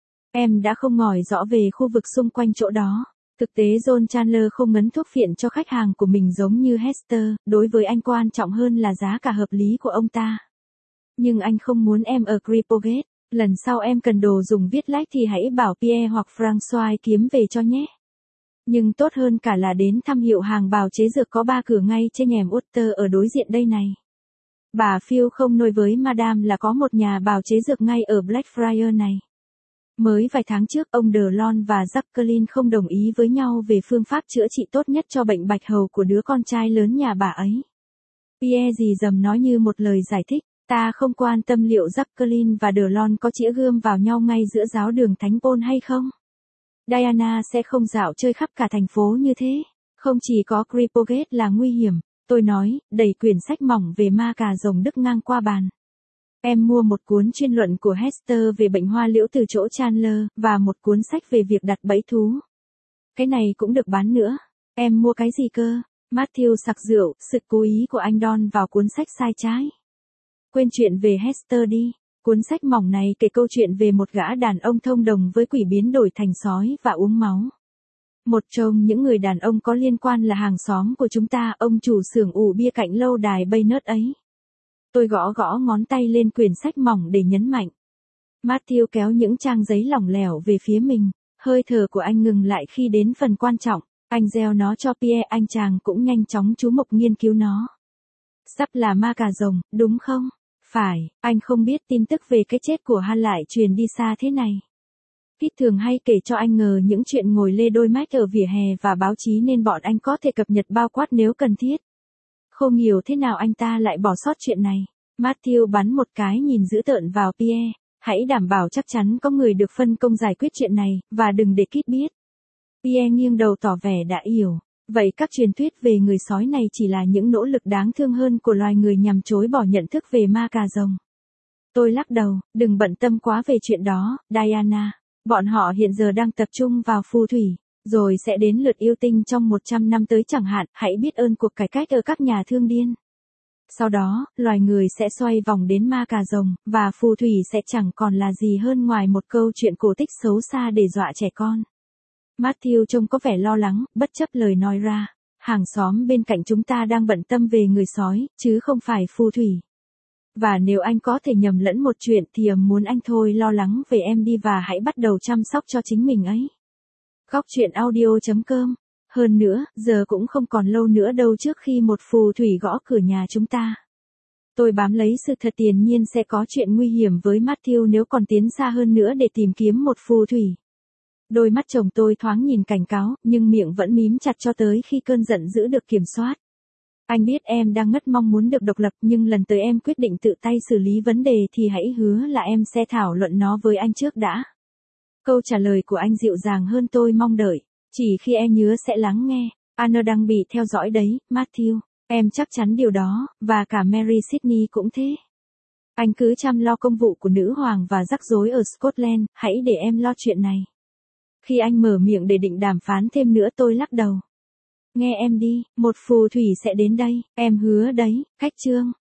Em đã không ngỏi rõ về khu vực xung quanh chỗ đó. Thực tế John Chandler không ngấn thuốc phiện cho khách hàng của mình giống như Hester, đối với anh quan trọng hơn là giá cả hợp lý của ông ta. Nhưng anh không muốn em ở Cripplegate. Lần sau em cần đồ dùng viết lách thì hãy bảo Pierre hoặc François kiếm về cho nhé. Nhưng tốt hơn cả là đến thăm hiệu hàng bào chế dược có 3 cửa ngay trên nhèm Utter ở đối diện đây này. Bà Field không nói với Madame là có một nhà bào chế dược ngay ở Blackfriars này. Mới vài tháng trước, ông Delon và Jacqueline không đồng ý với nhau về phương pháp chữa trị tốt nhất cho bệnh bạch hầu của đứa con trai lớn nhà bà ấy. Pierre rì rầm nói như một lời giải thích, ta không quan tâm liệu Jacqueline và Delon có chĩa gươm vào nhau ngay giữa giáo đường Thánh Paul hay không. Diana sẽ không dạo chơi khắp cả thành phố như thế. Không chỉ có Cripplegate là nguy hiểm, tôi nói, đẩy quyển sách mỏng về ma cà rồng Đức ngang qua bàn. Em mua một cuốn chuyên luận của Hester về bệnh hoa liễu từ chỗ Chandler, và một cuốn sách về việc đặt bẫy thú. Cái này cũng được bán nữa. Em mua cái gì cơ? Matthew sặc rượu, sự cố ý của anh Don vào cuốn sách sai trái. Quên chuyện về Hester đi. Cuốn sách mỏng này kể câu chuyện về một gã đàn ông thông đồng với quỷ biến đổi thành sói và uống máu. Một trong những người đàn ông có liên quan là hàng xóm của chúng ta, ông chủ xưởng ủ bia cạnh lâu đài Baynard ấy. Tôi gõ gõ ngón tay lên quyển sách mỏng để nhấn mạnh. Matthew kéo những trang giấy lỏng lẻo về phía mình, hơi thở của anh ngừng lại khi đến phần quan trọng. Anh gieo nó cho Pierre, anh chàng cũng nhanh chóng chú mục nghiên cứu nó. Sắp là ma cà rồng, đúng không? Phải, anh không biết tin tức về cái chết của Han lại truyền đi xa thế này. Pete thường hay kể cho anh ngờ những chuyện ngồi lê đôi mách ở vỉa hè và báo chí nên bọn anh có thể cập nhật bao quát nếu cần thiết. Không hiểu thế nào anh ta lại bỏ sót chuyện này. Matthew bắn một cái nhìn dữ tợn vào Pierre. Hãy đảm bảo chắc chắn có người được phân công giải quyết chuyện này, và đừng để Kit biết. Pierre nghiêng đầu tỏ vẻ đã hiểu. Vậy các truyền thuyết về người sói này chỉ là những nỗ lực đáng thương hơn của loài người nhằm chối bỏ nhận thức về ma cà rồng. Tôi lắc đầu, đừng bận tâm quá về chuyện đó, Diana. Bọn họ hiện giờ đang tập trung vào phù thủy, rồi sẽ đến lượt yêu tinh trong 100 năm tới chẳng hạn, hãy biết ơn cuộc cải cách ở các nhà thương điên. Sau đó, loài người sẽ xoay vòng đến ma cà rồng, và phù thủy sẽ chẳng còn là gì hơn ngoài một câu chuyện cổ tích xấu xa để dọa trẻ con. Matthew trông có vẻ lo lắng, bất chấp lời nói ra. Hàng xóm bên cạnh chúng ta đang bận tâm về người sói, chứ không phải phù thủy. Và nếu anh có thể nhầm lẫn một chuyện thì muốn anh thôi lo lắng về em đi và hãy bắt đầu chăm sóc cho chính mình ấy. Góc chuyện audio.com. Hơn nữa, giờ cũng không còn lâu nữa đâu trước khi một phù thủy gõ cửa nhà chúng ta. Tôi bám lấy sự thật tiền nhiên sẽ có chuyện nguy hiểm với Matthew nếu còn tiến xa hơn nữa để tìm kiếm một phù thủy. Đôi mắt chồng tôi thoáng nhìn cảnh cáo, nhưng miệng vẫn mím chặt cho tới khi cơn giận dữ được kiểm soát. Anh biết em đang ngất mong muốn được độc lập, nhưng lần tới em quyết định tự tay xử lý vấn đề thì hãy hứa là em sẽ thảo luận nó với anh trước đã. Câu trả lời của anh dịu dàng hơn tôi mong đợi. Chỉ khi em nhớ sẽ lắng nghe. Anna đang bị theo dõi đấy, Matthew. Em chắc chắn điều đó, và cả Mary Sydney cũng thế. Anh cứ chăm lo công vụ của nữ hoàng và rắc rối ở Scotland, hãy để em lo chuyện này. Khi anh mở miệng để định đàm phán thêm nữa tôi lắc đầu. Nghe em đi, một phù thủy sẽ đến đây, em hứa đấy, khách trương.